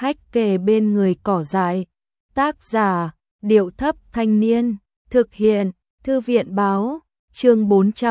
hách kề bên người cỏ dại. Tác giả, Điệu Thấp Thanh Niên. Thực hiện, Thư viện Báo. Chương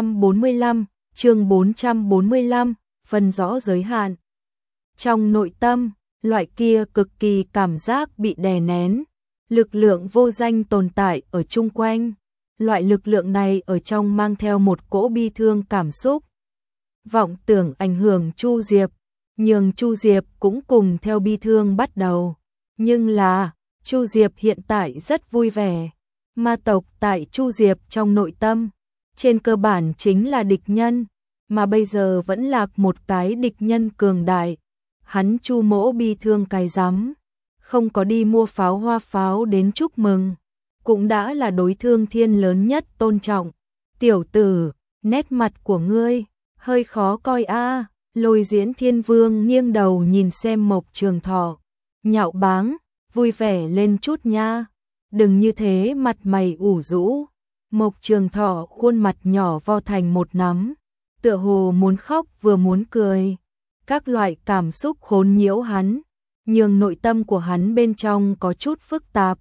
445, phân rõ giới hạn. Trong nội tâm, loại kia cực kỳ cảm giác bị đè nén, lực lượng vô danh tồn tại ở chung quanh. Loại lực lượng này ở trong mang theo một cỗ bi thương cảm xúc. Vọng tưởng ảnh hưởng Chu Diệp, nhưng Chu Diệp cũng cùng theo bi thương bắt đầu. Nhưng là, Chu Diệp hiện tại rất vui vẻ. Ma tộc tại Chu Diệp trong nội tâm, trên cơ bản chính là địch nhân, mà bây giờ vẫn là một cái địch nhân cường đại. Hắn Chu Mỗ bi thương cái rắm, không có đi mua pháo hoa pháo đến chúc mừng, cũng đã là đối Thương Thiên lớn nhất tôn trọng. Tiểu tử, nét mặt của ngươi hơi khó coi a. Lôi Diễn Thiên Vương nghiêng đầu nhìn xem Mộc Trường Thọ, nhạo báng, vui vẻ lên chút nha. Đừng như thế, mặt mày ủ rũ. Mộc Trường Thọ khuôn mặt nhỏ vo thành một nắm, tựa hồ muốn khóc vừa muốn cười. Các loại cảm xúc khốn nhiễu hắn, nhưng nội tâm của hắn bên trong có chút phức tạp.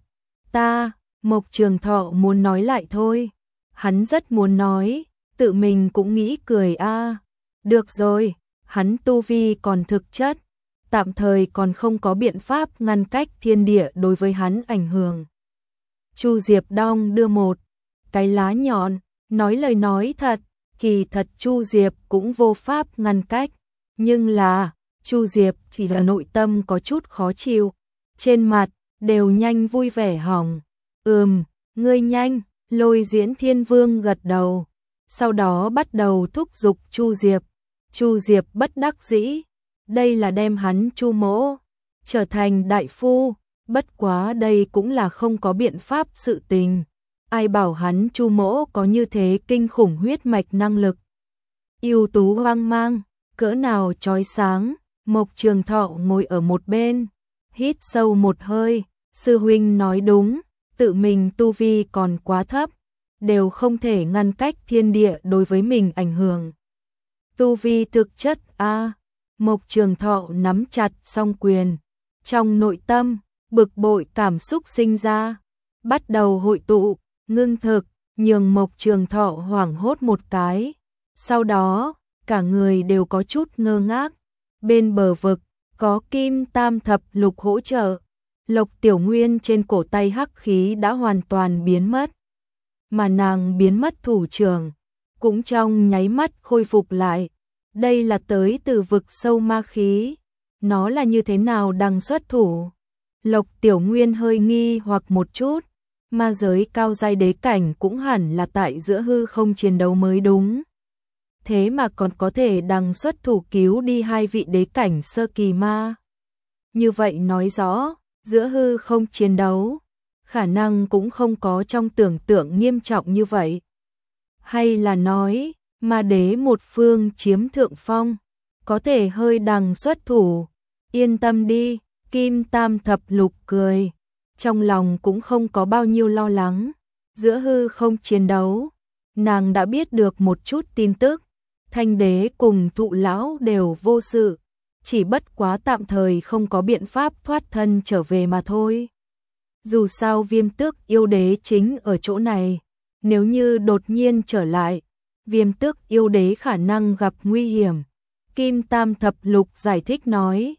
Mộc Trường Thọ muốn nói lại thôi. Hắn rất muốn nói, tự mình cũng nghĩ cười a. Được rồi, hắn tu vi còn thực chất, tạm thời còn không có biện pháp ngăn cách thiên địa đối với hắn ảnh hưởng. Chu Diệp đong đưa một cái lá nhọn, nói lời nói thật, kỳ thật Chu Diệp cũng vô pháp ngăn cách, nhưng là, Chu Diệp chỉ là nội tâm có chút khó chịu, trên mặt đều nhanh vui vẻ hỏng. Ngươi nhanh. Lôi Diễn Thiên Vương gật đầu, sau đó bắt đầu thúc giục Chu Diệp. Chu Diệp bất đắc dĩ, đây là đem hắn Chu Mỗ trở thành đại phu, bất quá đây cũng là không có biện pháp sự tình. Ai bảo hắn Chu Mỗ có như thế kinh khủng huyết mạch năng lực, ưu tú hoang mang, cỡ nào chói sáng. Mộc Trường Thọ ngồi ở một bên, hít sâu một hơi, sư huynh nói đúng, tự mình tu vi còn quá thấp, đều không thể ngăn cách thiên địa đối với mình ảnh hưởng. Tu vi thực chất a. Mộc Trường Thọ nắm chặt song quyền, trong nội tâm bực bội cảm xúc sinh ra, bắt đầu hội tụ, ngưng thực, nhường Mộc Trường Thọ hoảng hốt một cái. Sau đó, cả người đều có chút ngơ ngác. Bên bờ vực, có Kim Tam Thập Lục hỗ trợ. Lộc Tiểu Nguyên trên cổ tay hắc khí đã hoàn toàn biến mất, mà nàng biến mất thủ trưởng cũng trong nháy mắt khôi phục lại. Đây là tới từ vực sâu ma khí, nó là như thế nào đang xuất thủ? Lộc Tiểu Nguyên hơi nghi hoặc một chút, ma giới cao giai đế cảnh cũng hẳn là tại giữa hư không chiến đấu mới đúng. Thế mà còn có thể đằng xuất thủ cứu đi hai vị đế cảnh sơ kỳ ma. Như vậy nói rõ, giữa hư không chiến đấu, khả năng cũng không có trong tưởng tượng nghiêm trọng như vậy. Hay là nói, ma đế một phương chiếm thượng phong, có thể hơi đằng xuất thủ. Yên tâm đi, Kim Tam Thập Lục cười, trong lòng cũng không có bao nhiêu lo lắng. Giữa hư không chiến đấu, nàng đã biết được một chút tin tức. Thanh đế cùng Thụ lão đều vô sự, chỉ bất quá tạm thời không có biện pháp thoát thân trở về mà thôi. Dù sao Viêm Tước yêu đế chính ở chỗ này, nếu như đột nhiên trở lại, Viêm Tước yêu đế khả năng gặp nguy hiểm. Kim Tam Thập Lục giải thích nói,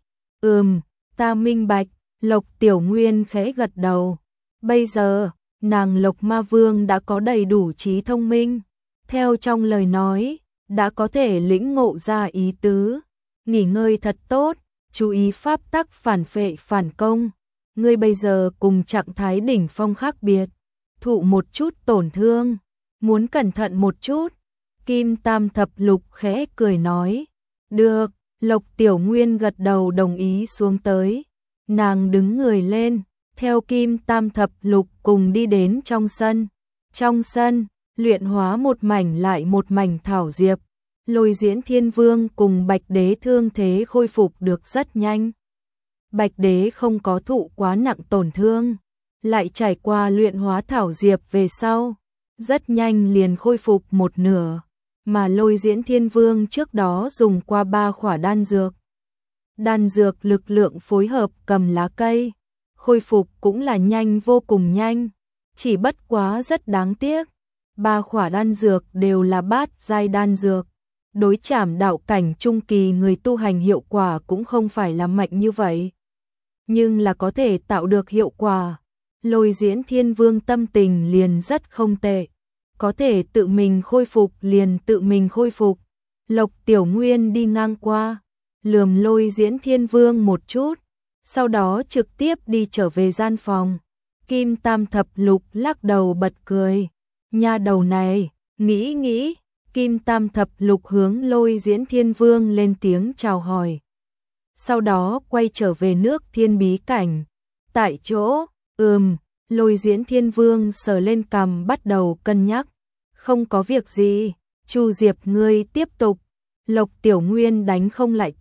ta minh bạch. Lộc Tiểu Nguyên khẽ gật đầu. Bây giờ, nàng Lộc Ma Vương đã có đầy đủ trí thông minh, theo trong lời nói, đã có thể lĩnh ngộ ra ý tứ. Nghỉ ngơi thật tốt, chú ý pháp tắc phản phệ phản công. Ngươi bây giờ cùng trạng thái đỉnh phong khác biệt, thụ một chút tổn thương, muốn cẩn thận một chút. Kim Tam Thập Lục khẽ cười nói, được. Lộc Tiểu Nguyên gật đầu đồng ý xuống tới. Nàng đứng người lên, theo Kim Tam Thập Lục cùng đi đến trong sân. Trong sân, luyện hóa một mảnh lại một mảnh thảo diệp. Lôi Diễn Thiên Vương cùng Bạch Đế thương thế khôi phục được rất nhanh. Bạch Đế không có thụ quá nặng tổn thương, lại trải qua luyện hóa thảo diệp về sau, rất nhanh liền khôi phục một nửa, mà Lôi Diễn Thiên Vương trước đó dùng qua 3 khỏa đan dược đan dược lực lượng phối hợp cầm lá cây, khôi phục cũng là nhanh vô cùng nhanh, chỉ bất quá rất đáng tiếc. 3 khỏa đan dược đều là bát giai đan dược, đối chảm đạo cảnh trung kỳ người tu hành hiệu quả cũng không phải là mạnh như vậy, nhưng là có thể tạo được hiệu quả. Lôi Diễn Thiên Vương tâm tình liền rất không tệ, có thể tự mình khôi phục liền tự mình khôi phục. Lộc Tiểu Nguyên đi ngang qua, lườm Lôi Diễn Thiên Vương một chút, sau đó trực tiếp đi trở về gian phòng. Kim Tam Thập Lục lắc đầu bật cười, nha đầu này, nghĩ, Kim Tam Thập Lục hướng Lôi Diễn Thiên Vương lên tiếng chào hỏi. Sau đó quay trở về nước Thiên Bí Cảnh. Tại chỗ, Lôi Diễn Thiên Vương sờ lên cằm bắt đầu cân nhắc. Không có việc gì, Chu Diệp ngươi tiếp tục. Lộc Tiểu Nguyên đánh không lại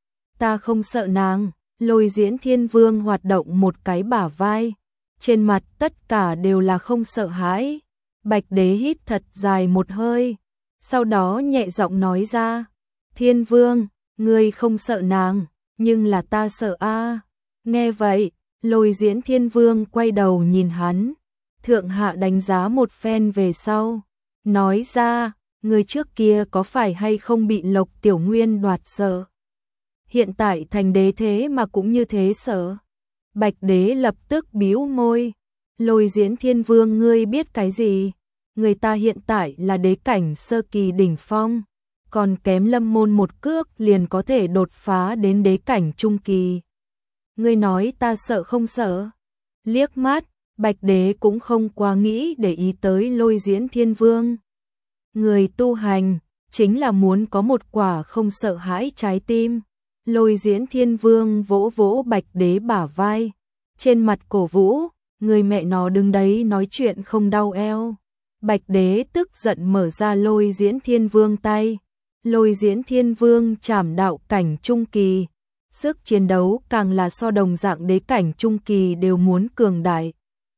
ta không sợ nàng. Lôi Diễn Thiên Vương hoạt động một cái bả vai, trên mặt tất cả đều là không sợ hãi. Bạch Đế hít thật dài một hơi, sau đó nhẹ giọng nói ra, Thiên Vương, ngươi không sợ nàng, nhưng là ta sợ a. Nghe vậy, Lôi Diễn Thiên Vương quay đầu nhìn hắn, thượng hạ đánh giá một phen về sau, nói ra, người trước kia có phải hay không bị Lộc Tiểu Nguyên đoạt sợ? Hiện tại thành đế thế mà cũng như thế sợ. Bạch Đế lập tức bĩu môi, Lôi Diễn Thiên Vương ngươi biết cái gì? Người ta hiện tại là đế cảnh sơ kỳ đỉnh phong, còn kém Lâm Môn một cước liền có thể đột phá đến đế cảnh trung kỳ. Ngươi nói ta sợ không sợ? Liếc mắt, Bạch Đế cũng không quá nghĩ để ý tới Lôi Diễn Thiên Vương. Người tu hành chính là muốn có một quả không sợ hãi trái tim. Lôi Diễn Thiên Vương vỗ vỗ Bạch Đế bả vai, trên mặt cổ vũ, người mẹ nó đứng đấy nói chuyện không đau eo. Bạch Đế tức giận mở ra Lôi Diễn Thiên Vương tay. Lôi Diễn Thiên Vương trảm đạo cảnh trung kỳ, sức chiến đấu càng là so đồng dạng đế cảnh trung kỳ đều muốn cường đại.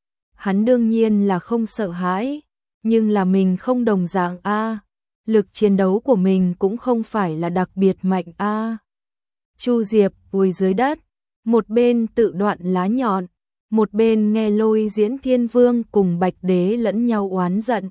Hắn đương nhiên là không sợ hãi, nhưng là mình không đồng dạng a, lực chiến đấu của mình cũng không phải là đặc biệt mạnh a. Chu Diệp vùi dưới đất, một bên tự đoạn lá nhọn, một bên nghe Lôi Diễn Thiên Vương cùng Bạch Đế lẫn nhau oán giận.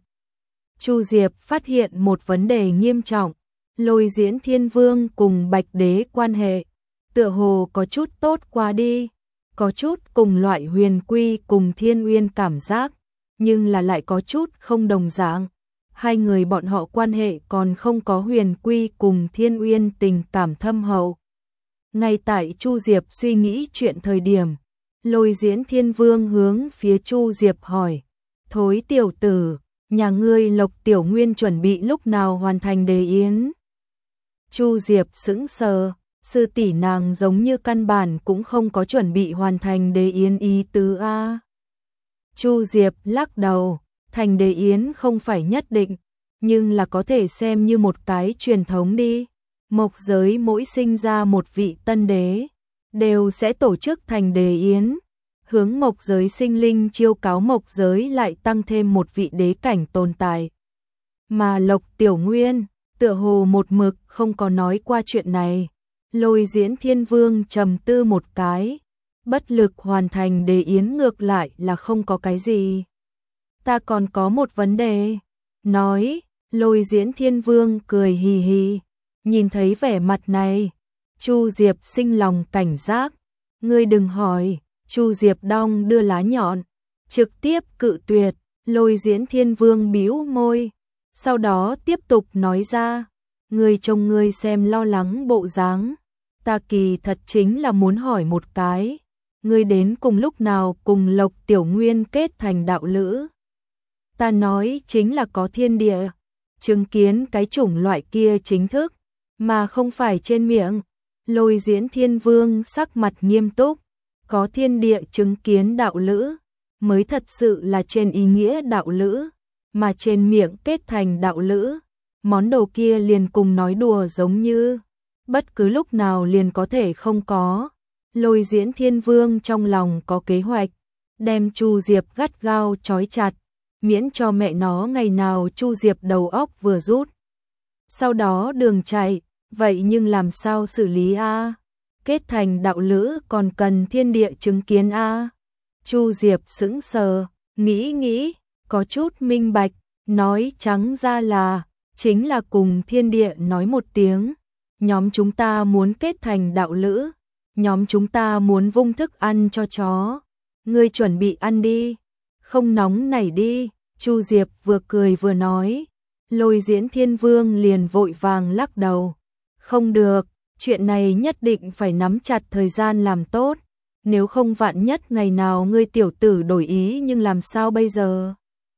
Chu Diệp phát hiện một vấn đề nghiêm trọng, Lôi Diễn Thiên Vương cùng Bạch Đế quan hệ tựa hồ có chút tốt quá đi, có chút cùng loại Huyền Quy cùng Thiên Uyên cảm giác, nhưng là lại có chút không đồng dạng. Hai người bọn họ quan hệ còn không có Huyền Quy cùng Thiên Uyên tình cảm thâm hậu. Ngay tại Chu Diệp suy nghĩ chuyện thời điểm, Lôi Diễn Thiên Vương hướng phía Chu Diệp hỏi, thối tiểu tử, nhà ngươi Lộc Tiểu Nguyên chuẩn bị lúc nào hoàn thành đế yến? Chu Diệp sững sờ, sư tỷ nàng giống như căn bản cũng không có chuẩn bị hoàn thành đế yến ý tứ a. Chu Diệp lắc đầu, thành đế yến không phải nhất định, nhưng là có thể xem như một cái truyền thống đi. Mộc giới mỗi sinh ra một vị tân đế, đều sẽ tổ chức thành đế yến, hướng mộc giới sinh linh chiêu cáo mộc giới lại tăng thêm một vị đế cảnh tồn tại. Mà Lộc Tiểu Nguyên, tựa hồ một mực không có nói qua chuyện này. Lôi Diễn Thiên Vương trầm tư một cái, bất lực hoàn thành đế yến ngược lại là không có cái gì. Ta còn có một vấn đề, nói, Lôi Diễn Thiên Vương cười hì hì, nhìn thấy vẻ mặt này, Chu Diệp sinh lòng cảnh giác, ngươi đừng hỏi. Chu Diệp đong đưa lá nhọn, trực tiếp cự tuyệt. Lôi Diễn Thiên Vương bĩu môi, sau đó tiếp tục nói ra, ngươi trông ngươi xem lo lắng bộ dáng, ta kỳ thật chính là muốn hỏi một cái, ngươi đến cùng lúc nào cùng Lộc Tiểu Nguyên kết thành đạo lữ? Ta nói chính là có thiên địa chứng kiến cái chủng loại kia chính thức, mà không phải trên miệng. Lôi Diễn Thiên Vương sắc mặt nghiêm túc, có thiên địa chứng kiến đạo lữ, mới thật sự là trên ý nghĩa đạo lữ, mà trên miệng kết thành đạo lữ, món đồ kia liền cùng nói đùa giống như, bất cứ lúc nào liền có thể không có. Lôi Diễn Thiên Vương trong lòng có kế hoạch, đem Chu Diệp gắt gao trói chặt, miễn cho mẹ nó ngày nào Chu Diệp đầu óc vừa rút. Sau đó đường chạy, vậy nhưng làm sao xử lý a? kết thành đạo lữ còn cần thiên địa chứng kiến a. Chu Diệp sững sờ, nghĩ, có chút minh bạch, nói trắng ra là, chính là cùng thiên địa nói một tiếng, nhóm chúng ta muốn kết thành đạo lữ, nhóm chúng ta muốn vung thức ăn cho chó, ngươi chuẩn bị ăn đi, không nóng nảy đi. Chu Diệp vừa cười vừa nói, Lôi Diễn Thiên Vương liền vội vàng lắc đầu, không được, chuyện này nhất định phải nắm chặt thời gian làm tốt, nếu không vạn nhất ngày nào ngươi tiểu tử đổi ý nhưng làm sao bây giờ?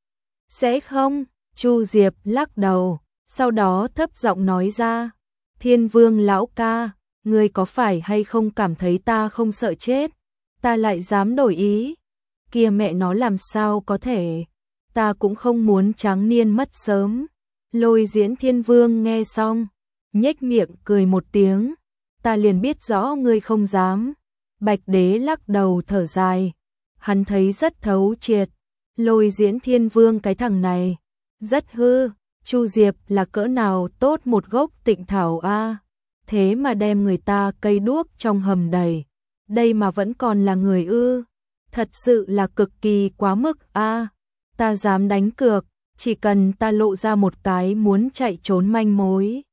Sẽ không, Chu Diệp lắc đầu, sau đó thấp giọng nói ra, Thiên Vương lão ca, ngươi có phải hay không cảm thấy ta không sợ chết, ta lại dám đổi ý, kia mẹ nó làm sao có thể, ta cũng không muốn tráng niên mất sớm. Lôi Diễn Thiên Vương nghe xong, nhếch miệng cười một tiếng, ta liền biết rõ ngươi không dám. Bạch Đế lắc đầu thở dài, hắn thấy rất thấu triệt, Lôi Diễn Thiên Vương cái thằng này, rất hư, Chu Diệp là cỡ nào tốt một gốc tịnh thảo a, thế mà đem người ta cây đuốc trong hầm đầy, đây mà vẫn còn là người ư, thật sự là cực kỳ quá mức a, ta dám đánh cược, chỉ cần ta lộ ra một cái muốn chạy trốn manh mối,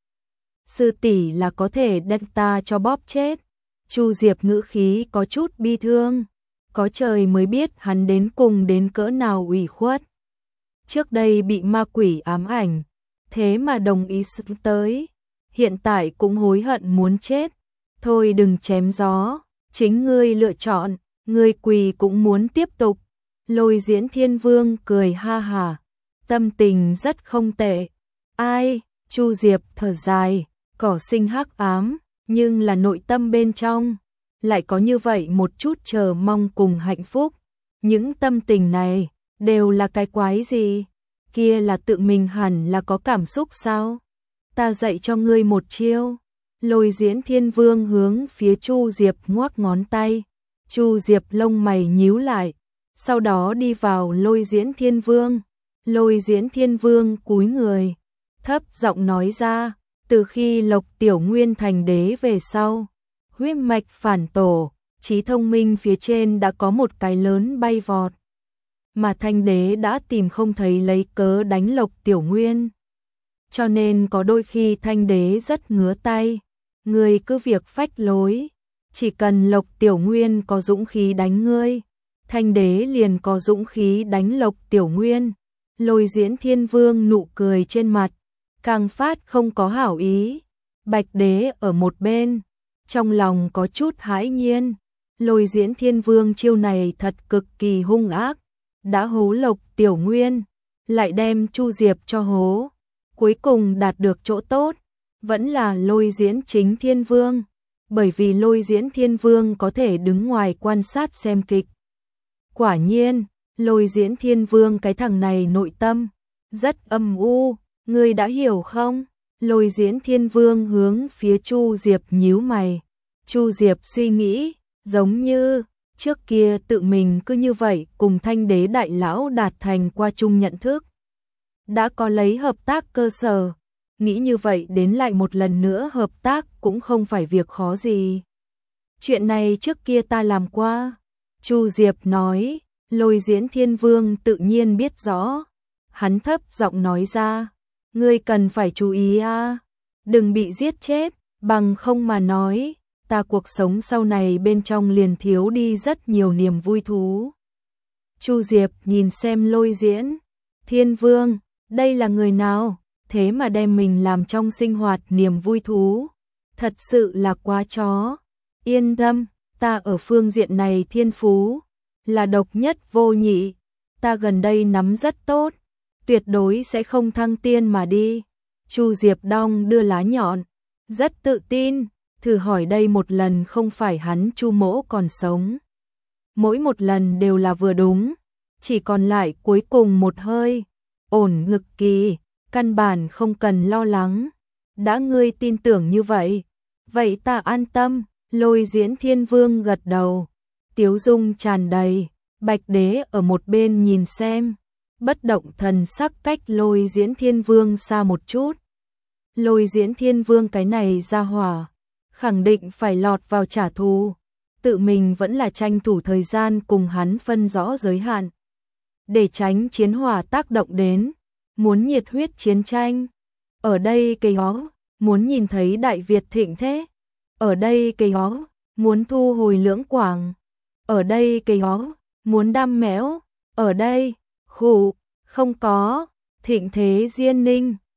sư tỷ là có thể đem ta cho bóp chết. Chu Diệp ngữ khí có chút bi thương, có trời mới biết hắn đến cùng đến cỡ nào ủy khuất. Trước đây bị ma quỷ ám ảnh, thế mà đồng ý xuống tới, hiện tại cũng hối hận muốn chết. Thôi đừng chém gió, chính ngươi lựa chọn, ngươi quỳ cũng muốn tiếp tục. Lôi Diễn Thiên Vương cười ha hả, tâm tình rất không tệ. Ai, Chu Diệp thở dài, cỏ sinh hắc ám, nhưng là nội tâm bên trong lại có như vậy một chút chờ mong cùng hạnh phúc. Những tâm tình này đều là cái quái gì? Kia là tự mình hẳn là có cảm xúc sao? Ta dạy cho ngươi một chiêu. Lôi Diễn Thiên Vương hướng phía Chu Diệp ngoắc ngón tay. Chu Diệp lông mày nhíu lại, sau đó đi vào Lôi Diễn Thiên Vương. Lôi Diễn Thiên Vương cúi người, thấp giọng nói ra, từ khi Lộc Tiểu Nguyên thành đế về sau, huyết mạch phản tổ, trí thông minh phía trên đã có một cái lớn bay vọt. Mà Thanh đế đã tìm không thấy lấy cớ đánh Lộc Tiểu Nguyên. Cho nên có đôi khi Thanh đế rất ngứa tay, ngươi cứ việc phách lối, chỉ cần Lộc Tiểu Nguyên có dũng khí đánh ngươi, Thanh đế liền có dũng khí đánh Lộc Tiểu Nguyên. Lôi Diễn Thiên Vương nụ cười trên mặt, càng phát không có hảo ý. Bạch Đế ở một bên, trong lòng có chút hãi nhiên, Lôi Diễn Thiên Vương chiêu này thật cực kỳ hung ác, đã hố Lộc Tiểu Nguyên, lại đem Chu Diệp cho hố, cuối cùng đạt được chỗ tốt, vẫn là Lôi Diễn chính Thiên Vương, bởi vì Lôi Diễn Thiên Vương có thể đứng ngoài quan sát xem kịch. Quả nhiên, Lôi Diễn Thiên Vương cái thằng này nội tâm rất âm u, ngươi đã hiểu không? Lôi Diễn Thiên Vương hướng phía Chu Diệp nhíu mày. Chu Diệp suy nghĩ, giống như trước kia tự mình cứ như vậy cùng Thanh đế đại lão đạt thành qua chung nhận thức. Đã có lấy hợp tác cơ sở, nghĩ như vậy đến lại một lần nữa hợp tác cũng không phải việc khó gì. Chuyện này trước kia ta làm qua. Chu Diệp nói, Lôi Diễn Thiên Vương tự nhiên biết rõ. Hắn thấp giọng nói ra, ngươi cần phải chú ý a, đừng bị giết chết, bằng không mà nói, ta cuộc sống sau này bên trong liền thiếu đi rất nhiều niềm vui thú. Chu Diệp nhìn xem Lôi Diễn Thiên Vương, đây là người nào, thế mà đem mình làm trong sinh hoạt niềm vui thú, thật sự là quá chó. Yên tâm, ta ở phương diện này thiên phú là độc nhất vô nhị, ta gần đây nắm rất tốt, tuyệt đối sẽ không thăng tiên mà đi. Chu Diệp đong đưa lá nhọn, rất tự tin, thử hỏi đây một lần không phải hắn Chu mỗ còn sống. Mỗi một lần đều là vừa đúng, chỉ còn lại cuối cùng một hơi, ổn ngực kỳ, căn bản không cần lo lắng. Đã ngươi tin tưởng như vậy, vậy ta an tâm. Lôi Diễn Thiên Vương gật đầu, tiếu dung tràn đầy. Bạch Đế ở một bên nhìn xem, bất động thần sắc cách Lôi Diễn Thiên Vương xa một chút. Lôi Diễn Thiên Vương cái này ra hỏa, khẳng định phải lọt vào trả thù, tự mình vẫn là tranh thủ thời gian cùng hắn phân rõ giới hạn. Để tránh chiến hỏa tác động đến, muốn nhiệt huyết chiến tranh. Ở đây cây hó, muốn nhìn thấy Đại Việt thịnh thế. Ở đây cây hó, muốn thu hồi Lưỡng Quảng. Ở đây cây hó, muốn đam mẽo. Ở đây, khủ, không có, thịnh thế Diên Ninh.